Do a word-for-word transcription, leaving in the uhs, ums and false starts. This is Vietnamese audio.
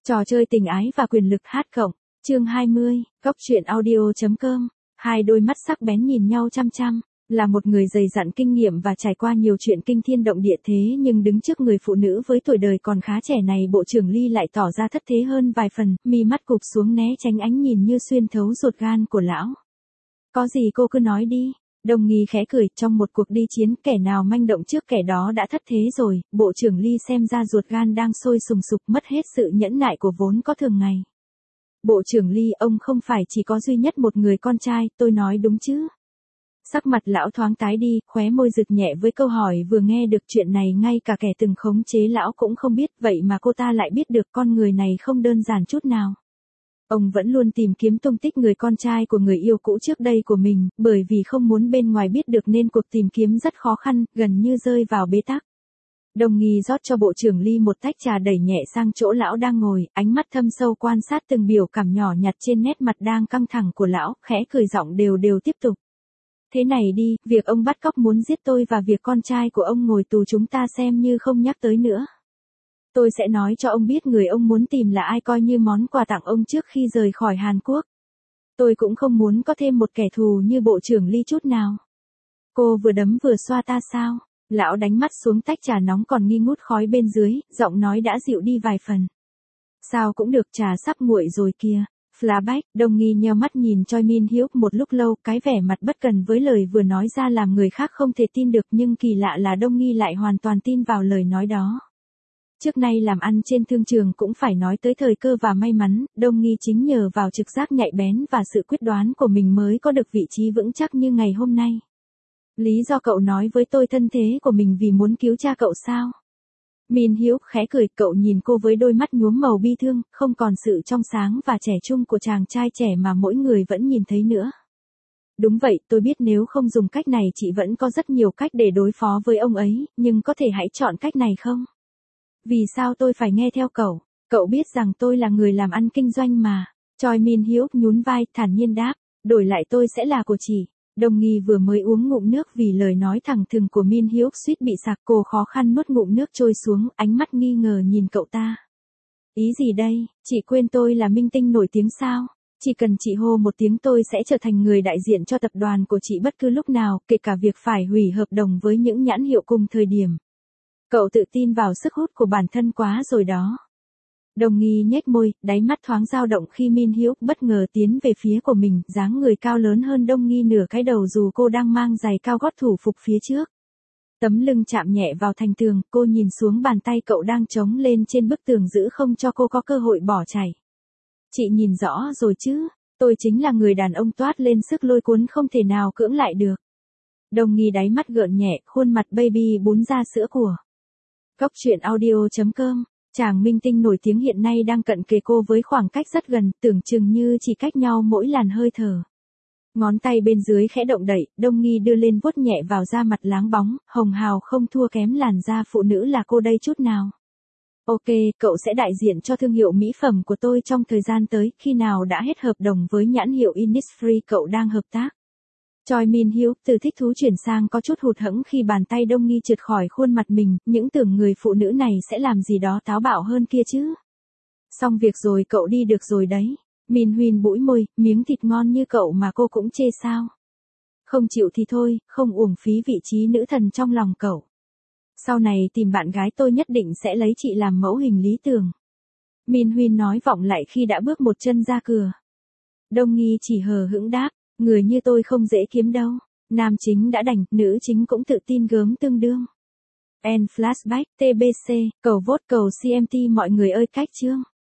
Trò chơi tình ái và quyền lực hát cộng, chương hai mươi, góc truyện audio.com, hai đôi mắt sắc bén nhìn nhau chăm chăm, là một người dày dặn kinh nghiệm và trải qua nhiều chuyện kinh thiên động địa thế nhưng đứng trước người phụ nữ với tuổi đời còn khá trẻ này Bộ trưởng Ly lại tỏ ra thất thế hơn vài phần, mi mắt cụp xuống né tránh ánh nhìn như xuyên thấu ruột gan của lão. Có gì cô cứ nói đi. Đồng Nghi khẽ cười, trong một cuộc đi chiến, kẻ nào manh động trước kẻ đó đã thất thế rồi. Bộ trưởng Ly xem ra ruột gan đang sôi sùng sục, mất hết sự nhẫn nại của vốn có thường ngày. Bộ trưởng Ly, ông không phải chỉ có duy nhất một người con trai, tôi nói đúng chứ? Sắc mặt lão thoáng tái đi, khóe môi rực nhẹ với câu hỏi vừa nghe được chuyện này ngay cả kẻ từng khống chế lão cũng không biết, vậy mà cô ta lại biết được con người này không đơn giản chút nào. Ông vẫn luôn tìm kiếm tung tích người con trai của người yêu cũ trước đây của mình, bởi vì không muốn bên ngoài biết được nên cuộc tìm kiếm rất khó khăn, gần như rơi vào bế tắc. Đồng Nghi rót cho Bộ trưởng Ly một tách trà đẩy nhẹ sang chỗ lão đang ngồi, ánh mắt thâm sâu quan sát từng biểu cảm nhỏ nhặt trên nét mặt đang căng thẳng của lão, khẽ cười giọng đều đều tiếp tục. Thế này đi, việc ông bắt cóc muốn giết tôi và việc con trai của ông ngồi tù chúng ta xem như không nhắc tới nữa. Tôi sẽ nói cho ông biết người ông muốn tìm là ai coi như món quà tặng ông trước khi rời khỏi Hàn Quốc. Tôi cũng không muốn có thêm một kẻ thù như Bộ trưởng Ly chút nào. Cô vừa đấm vừa xoa ta sao? Lão đánh mắt xuống tách trà nóng còn nghi ngút khói bên dưới, giọng nói đã dịu đi vài phần. Sao cũng được, trà sắp nguội rồi kìa. Flashback, Đồng Nghi nheo mắt nhìn Choi Min Hyuk một lúc lâu, cái vẻ mặt bất cần với lời vừa nói ra làm người khác không thể tin được nhưng kỳ lạ là Đồng Nghi lại hoàn toàn tin vào lời nói đó. Trước nay làm ăn trên thương trường cũng phải nói tới thời cơ và may mắn, Đồng Nghi chính nhờ vào trực giác nhạy bén và sự quyết đoán của mình mới có được vị trí vững chắc như ngày hôm nay. Lý do cậu nói với tôi thân thế của mình vì muốn cứu cha cậu sao? Min Hyuk khẽ cười, cậu nhìn cô với đôi mắt nhuốm màu bi thương, không còn sự trong sáng và trẻ trung của chàng trai trẻ mà mỗi người vẫn nhìn thấy nữa. Đúng vậy, tôi biết nếu không dùng cách này chị vẫn có rất nhiều cách để đối phó với ông ấy, nhưng có thể hãy chọn cách này không? Vì sao tôi phải nghe theo cậu? Cậu biết rằng tôi là người làm ăn kinh doanh mà. Choi Min Hyuk nhún vai, thản nhiên đáp, đổi lại tôi sẽ là của chị. Đồng Nghi vừa mới uống ngụm nước vì lời nói thẳng thừng của Min Hyuk suýt bị sặc, cô khó khăn nuốt ngụm nước trôi xuống, ánh mắt nghi ngờ nhìn cậu ta. Ý gì đây, chị quên tôi là minh tinh nổi tiếng sao? Chỉ cần chị hô một tiếng tôi sẽ trở thành người đại diện cho tập đoàn của chị bất cứ lúc nào, kể cả việc phải hủy hợp đồng với những nhãn hiệu cùng thời điểm. Cậu tự tin vào sức hút của bản thân quá rồi đó. Đồng Nghi nhếch môi, đáy mắt thoáng dao động khi Min Hyuk bất ngờ tiến về phía của mình, dáng người cao lớn hơn Đồng Nghi nửa cái đầu dù cô đang mang giày cao gót thủ phục phía trước. Tấm lưng chạm nhẹ vào thành tường, cô nhìn xuống bàn tay cậu đang chống lên trên bức tường giữ không cho cô có cơ hội bỏ chạy. Chị nhìn rõ rồi chứ, tôi chính là người đàn ông toát lên sức lôi cuốn không thể nào cưỡng lại được. Đồng Nghi đáy mắt gợn nhẹ, khuôn mặt baby bún ra sữa của. Góc truyện audio.com, chàng minh tinh nổi tiếng hiện nay đang cận kề cô với khoảng cách rất gần, tưởng chừng như chỉ cách nhau mỗi làn hơi thở. Ngón tay bên dưới khẽ động đậy, Đồng Nghi đưa lên vuốt nhẹ vào da mặt láng bóng, hồng hào không thua kém làn da phụ nữ là cô đây chút nào. Ok, cậu sẽ đại diện cho thương hiệu mỹ phẩm của tôi trong thời gian tới, khi nào đã hết hợp đồng với nhãn hiệu Innisfree cậu đang hợp tác. Choi Min Hyuk từ thích thú chuyển sang có chút hụt hẫng khi bàn tay Đồng Nghi trượt khỏi khuôn mặt mình, những tưởng người phụ nữ này sẽ làm gì đó táo bạo hơn kia chứ. Xong việc rồi, cậu đi được rồi đấy. Min Huyên bũi môi, miếng thịt ngon như cậu mà cô cũng chê sao? Không chịu thì thôi, không uổng phí vị trí nữ thần trong lòng cậu. Sau này tìm bạn gái tôi nhất định sẽ lấy chị làm mẫu hình lý tưởng. Min Huyên nói vọng lại khi đã bước một chân ra cửa. Đồng Nghi chỉ hờ hững đáp, người như tôi không dễ kiếm đâu. Nam chính đã đành, nữ chính cũng tự tin gớm tương đương. End flashback, tê bê xê, cầu vote cầu xê em tê mọi người ơi cách chương.